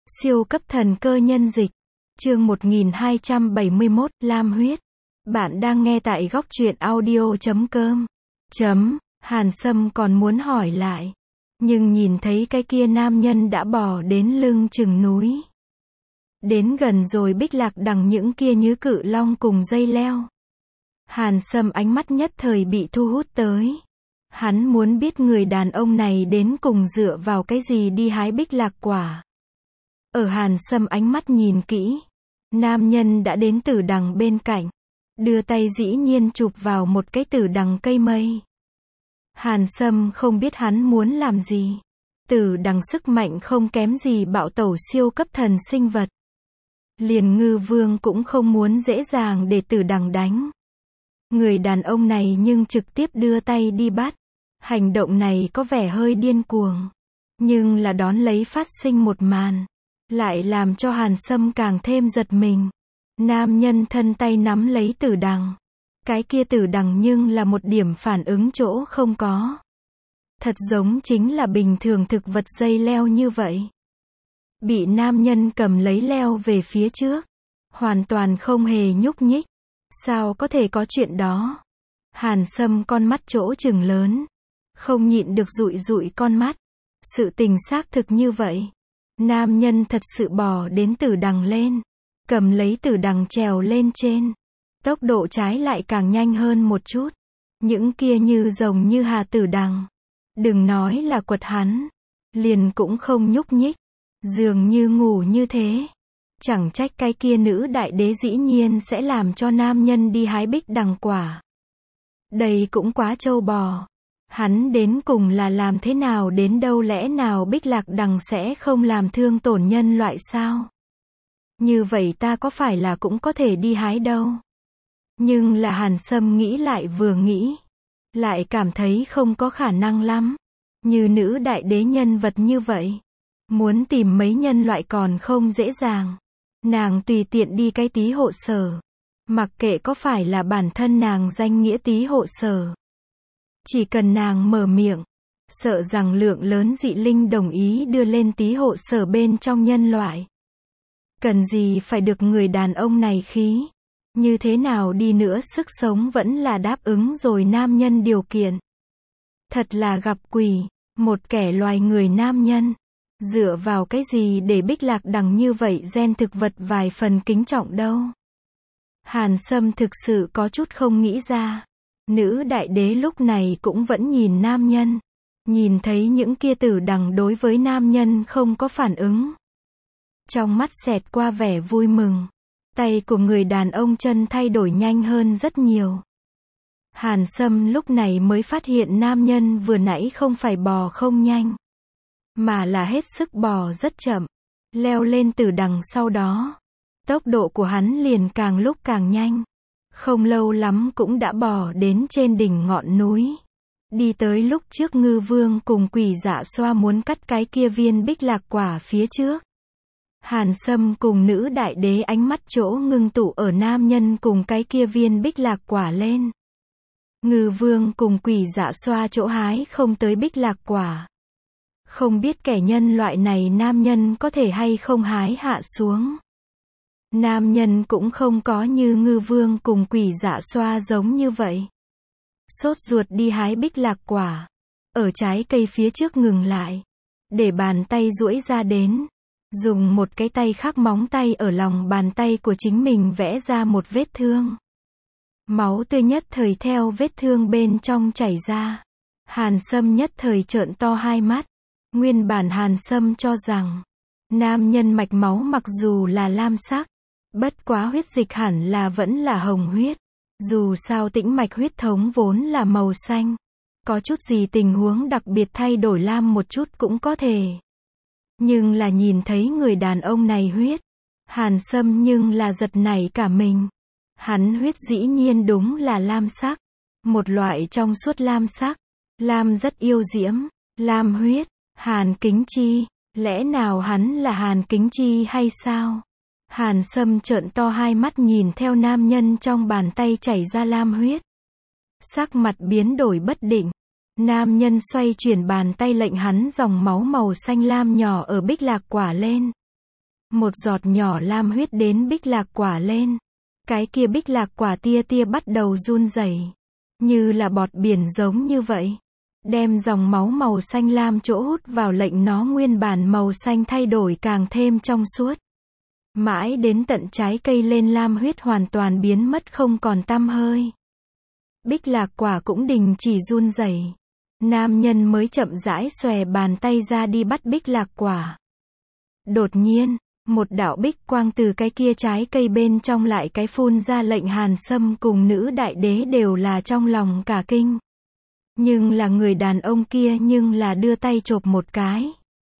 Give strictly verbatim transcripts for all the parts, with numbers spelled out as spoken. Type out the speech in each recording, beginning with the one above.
Siêu cấp thần cơ nhân dịch. Chương một nghìn hai trăm bảy mươi mốt, Lam huyết. Bạn đang nghe tại góc truyện audio chấm com. Chấm, Hàn Sâm còn muốn hỏi lại. Nhưng nhìn thấy cái kia nam nhân đã bò đến lưng chừng núi. Đến gần rồi Bích Lạc đằng những kia như cự long cùng dây leo. Hàn Sâm ánh mắt nhất thời bị thu hút tới. Hắn muốn biết người đàn ông này đến cùng dựa vào cái gì đi hái Bích Lạc quả. Ở Hàn Sâm ánh mắt nhìn kỹ, nam nhân đã đến tử đằng bên cạnh, đưa tay dĩ nhiên chụp vào một cái tử đằng cây mây. Hàn Sâm không biết hắn muốn làm gì. Tử đằng sức mạnh không kém gì bạo tẩu siêu cấp thần sinh vật. Liền Ngư Vương cũng không muốn dễ dàng để tử đằng đánh. Người đàn ông này nhưng trực tiếp đưa tay đi bắt. Hành động này có vẻ hơi điên cuồng, nhưng là đón lấy phát sinh một màn, lại làm cho Hàn Sâm càng thêm giật mình. Nam nhân thân tay nắm lấy tử đằng. Cái kia tử đằng nhưng là một điểm phản ứng chỗ không có. Thật giống chính là bình thường thực vật dây leo như vậy. Bị nam nhân cầm lấy leo về phía trước. Hoàn toàn không hề nhúc nhích. Sao có thể có chuyện đó? Hàn Sâm con mắt chỗ trừng lớn. Không nhịn được dụi dụi con mắt. Sự tình xác thực như vậy. Nam nhân thật sự bò đến tử đằng lên. Cầm lấy tử đằng trèo lên trên. Tốc độ trái lại càng nhanh hơn một chút. Những kia như rồng như hà tử đằng. Đừng nói là quật hắn. Liền cũng không nhúc nhích. Dường như ngủ như thế. Chẳng trách cái kia nữ đại đế dĩ nhiên sẽ làm cho nam nhân đi hái bích đằng quả. Đây cũng quá trâu bò. Hắn đến cùng là làm thế nào đến đâu, lẽ nào Bích Lạc đằng sẽ không làm thương tổn nhân loại sao? Như vậy ta có phải là cũng có thể đi hái đâu? Nhưng là Hàn Sâm nghĩ lại vừa nghĩ. Lại cảm thấy không có khả năng lắm. Như nữ đại đế nhân vật như vậy. Muốn tìm mấy nhân loại còn không dễ dàng. Nàng tùy tiện đi cái tí hộ sở. Mặc kệ có phải là bản thân nàng danh nghĩa tí hộ sở. Chỉ cần nàng mở miệng, sợ rằng lượng lớn dị linh đồng ý đưa lên tí hộ sở bên trong nhân loại. Cần gì phải được người đàn ông này khí. Như thế nào đi nữa sức sống vẫn là đáp ứng rồi nam nhân điều kiện. Thật là gặp quỷ, một kẻ loài người nam nhân. Dựa vào cái gì để Bích Lạc đằng như vậy gen thực vật vài phần kính trọng đâu. Hàn Sâm thực sự có chút không nghĩ ra. Nữ đại đế lúc này cũng vẫn nhìn nam nhân. Nhìn thấy những kia tử đằng đối với nam nhân không có phản ứng. Trong mắt xẹt qua vẻ vui mừng. Tay của người đàn ông chân thay đổi nhanh hơn rất nhiều. Hàn Sâm lúc này mới phát hiện nam nhân vừa nãy không phải bò không nhanh. Mà là hết sức bò rất chậm. Leo lên tử đằng sau đó. Tốc độ của hắn liền càng lúc càng nhanh. Không lâu lắm cũng đã bò đến trên đỉnh ngọn núi. Đi tới lúc trước Ngư Vương cùng Quỷ Dạ Xoa muốn cắt cái kia viên bích lạc quả phía trước. Hàn Sâm cùng nữ đại đế ánh mắt chỗ ngưng tụ ở nam nhân cùng cái kia viên bích lạc quả lên. Ngư Vương cùng Quỷ Dạ Xoa chỗ hái không tới bích lạc quả. Không biết kẻ nhân loại này nam nhân có thể hay không hái hạ xuống. Nam nhân cũng không có như Ngư Vương cùng Quỷ Dạ Xoa giống như vậy. Sốt ruột đi hái bích lạc quả. Ở trái cây phía trước ngừng lại. Để bàn tay duỗi ra đến. Dùng một cái tay khác móng tay ở lòng bàn tay của chính mình vẽ ra một vết thương. Máu tươi nhất thời theo vết thương bên trong chảy ra. Hàn Sâm nhất thời trợn to hai mắt. Nguyên bản Hàn Sâm cho rằng. Nam nhân mạch máu mặc dù là lam sắc. Bất quá huyết dịch hẳn là vẫn là hồng huyết. Dù sao tĩnh mạch huyết thống vốn là màu xanh. Có chút gì tình huống đặc biệt thay đổi lam một chút cũng có thể. Nhưng là nhìn thấy người đàn ông này huyết. Hàn Sâm nhưng là giật nảy cả mình. Hắn huyết dĩ nhiên đúng là lam sắc. Một loại trong suốt lam sắc. Lam rất yêu diễm. Lam huyết. Hàn Kính Chi. Lẽ nào hắn là Hàn Kính Chi hay sao? Hàn Sâm trợn to hai mắt nhìn theo nam nhân trong bàn tay chảy ra lam huyết. Sắc mặt biến đổi bất định. Nam nhân xoay chuyển bàn tay lệnh hắn dòng máu màu xanh lam nhỏ ở bích lạc quả lên. Một giọt nhỏ lam huyết đến bích lạc quả lên. Cái kia bích lạc quả tia tia bắt đầu run rẩy, như là bọt biển giống như vậy. Đem dòng máu màu xanh lam chỗ hút vào lệnh nó nguyên bản màu xanh thay đổi càng thêm trong suốt. Mãi đến tận trái cây lên lam huyết hoàn toàn biến mất không còn tăm hơi. Bích lạc quả cũng đình chỉ run rẩy. Nam nhân mới chậm rãi xòe bàn tay ra đi bắt bích lạc quả. Đột nhiên, một đạo bích quang từ cái kia trái cây bên trong lại cái phun ra, lệnh Hàn Sâm cùng nữ đại đế đều là trong lòng cả kinh. Nhưng là người đàn ông kia nhưng là đưa tay chộp một cái.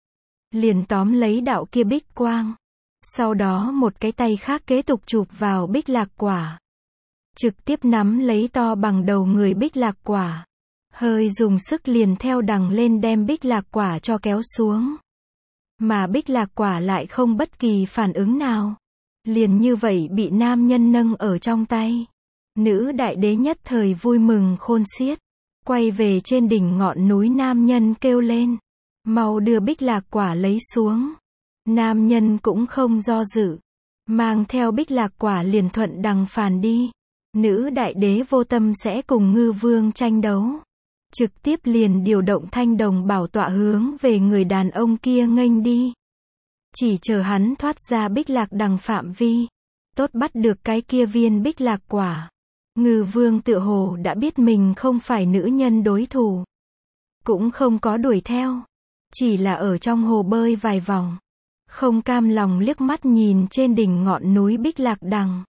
Liền tóm lấy đạo kia bích quang. Sau đó một cái tay khác kế tục chụp vào bích lạc quả. Trực tiếp nắm lấy to bằng đầu người bích lạc quả. Hơi dùng sức liền theo đằng lên đem bích lạc quả cho kéo xuống. Mà bích lạc quả lại không bất kỳ phản ứng nào. Liền như vậy bị nam nhân nâng ở trong tay. Nữ đại đế nhất thời vui mừng khôn xiết. Quay về trên đỉnh ngọn núi nam nhân kêu lên. Mau đưa bích lạc quả lấy xuống. Nam nhân cũng không do dự. Mang theo bích lạc quả liền thuận đằng phàn đi. Nữ đại đế vô tâm sẽ cùng ngư vương tranh đấu. Trực tiếp liền điều động thanh đồng bảo tọa hướng về người đàn ông kia nghênh đi. Chỉ chờ hắn thoát ra bích lạc đằng phạm vi. Tốt bắt được cái kia viên bích lạc quả. Ngư vương tựa hồ đã biết mình không phải nữ nhân đối thủ. Cũng không có đuổi theo. Chỉ là ở trong hồ bơi vài vòng. Không cam lòng liếc mắt nhìn trên đỉnh ngọn núi bích lạc đằng.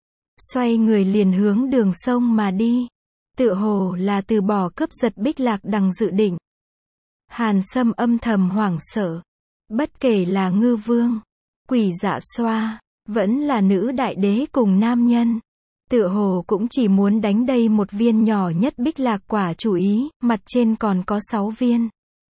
Xoay người liền hướng đường sông mà đi. Tựa hồ là từ bỏ cướp giật bích lạc đằng dự định. Hàn Sâm âm thầm hoảng sợ. Bất kể là ngư vương, quỷ dạ xoa, vẫn là nữ đại đế cùng nam nhân. Tựa hồ cũng chỉ muốn đánh đây một viên nhỏ nhất bích lạc quả chủ ý, mặt trên còn có sáu viên.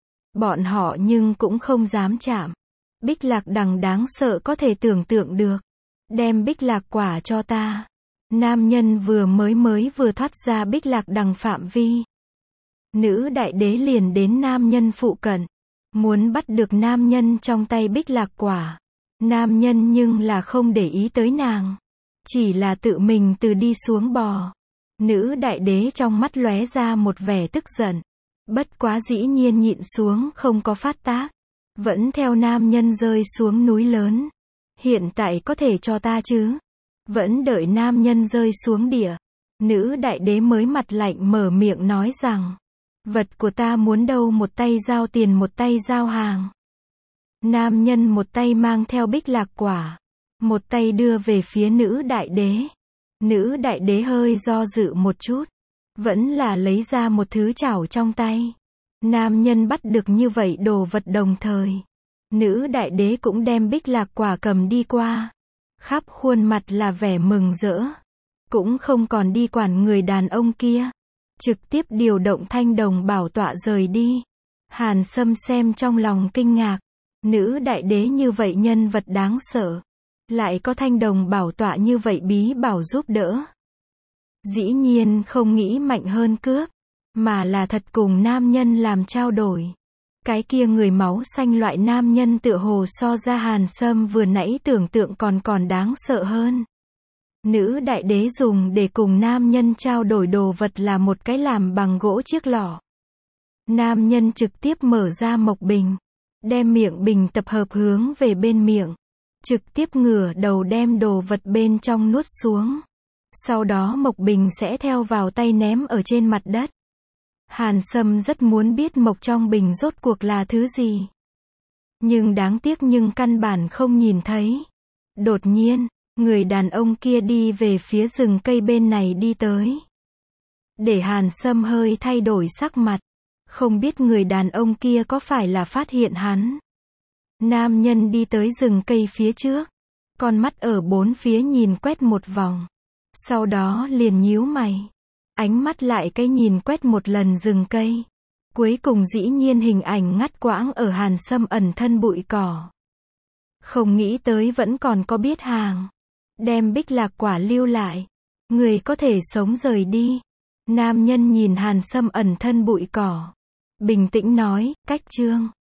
Bọn họ nhưng cũng không dám chạm. Bích lạc đằng đáng sợ có thể tưởng tượng được. Đem bích lạc quả cho ta. Nam nhân vừa mới mới vừa thoát ra bích lạc đằng phạm vi. Nữ đại đế liền đến nam nhân phụ cận. Muốn bắt được nam nhân trong tay bích lạc quả. Nam nhân nhưng là không để ý tới nàng. Chỉ là tự mình từ đi xuống bò. Nữ đại đế trong mắt lóe ra một vẻ tức giận. Bất quá dĩ nhiên nhịn xuống không có phát tác. Vẫn theo nam nhân rơi xuống núi lớn. Hiện tại có thể cho ta chứ? Vẫn đợi nam nhân rơi xuống địa. Nữ đại đế mới mặt lạnh mở miệng nói rằng. Vật của ta muốn đâu, một tay giao tiền một tay giao hàng. Nam nhân một tay mang theo bích lạc quả. Một tay đưa về phía nữ đại đế. Nữ đại đế hơi do dự một chút. Vẫn là lấy ra một thứ chảo trong tay. Nam nhân bắt được như vậy đồ vật đồng thời. Nữ đại đế cũng đem bích lạc quả cầm đi qua. Khắp khuôn mặt là vẻ mừng rỡ. Cũng không còn đi quản người đàn ông kia. Trực tiếp điều động thanh đồng bảo tọa rời đi. Hàn Sâm xem trong lòng kinh ngạc. Nữ đại đế như vậy nhân vật đáng sợ. Lại có thanh đồng bảo tọa như vậy bí bảo giúp đỡ. Dĩ nhiên không nghĩ mạnh hơn cướp. Mà là thật cùng nam nhân làm trao đổi. Cái kia người máu xanh loại nam nhân tựa hồ so ra Hàn Sâm vừa nãy tưởng tượng còn còn đáng sợ hơn. Nữ đại đế dùng để cùng nam nhân trao đổi đồ vật là một cái làm bằng gỗ chiếc lọ. Nam nhân trực tiếp mở ra mộc bình. Đem miệng bình tập hợp hướng về bên miệng. Trực tiếp ngửa đầu đem đồ vật bên trong nuốt xuống. Sau đó mộc bình sẽ theo vào tay ném ở trên mặt đất. Hàn Sâm rất muốn biết mộc trong bình rốt cuộc là thứ gì. Nhưng đáng tiếc nhưng căn bản không nhìn thấy. Đột nhiên, người đàn ông kia đi về phía rừng cây bên này đi tới. Để Hàn Sâm hơi thay đổi sắc mặt. Không biết người đàn ông kia có phải là phát hiện hắn. Nam nhân đi tới rừng cây phía trước. Con mắt ở bốn phía nhìn quét một vòng. Sau đó liền nhíu mày. Ánh mắt lại cái nhìn quét một lần rừng cây. Cuối cùng dĩ nhiên hình ảnh ngắt quãng ở Hàn Sâm ẩn thân bụi cỏ. Không nghĩ tới vẫn còn có biết hàng. Đem bích lạc quả lưu lại. Người có thể sống rời đi. Nam nhân nhìn Hàn Sâm ẩn thân bụi cỏ. Bình tĩnh nói, cách chương.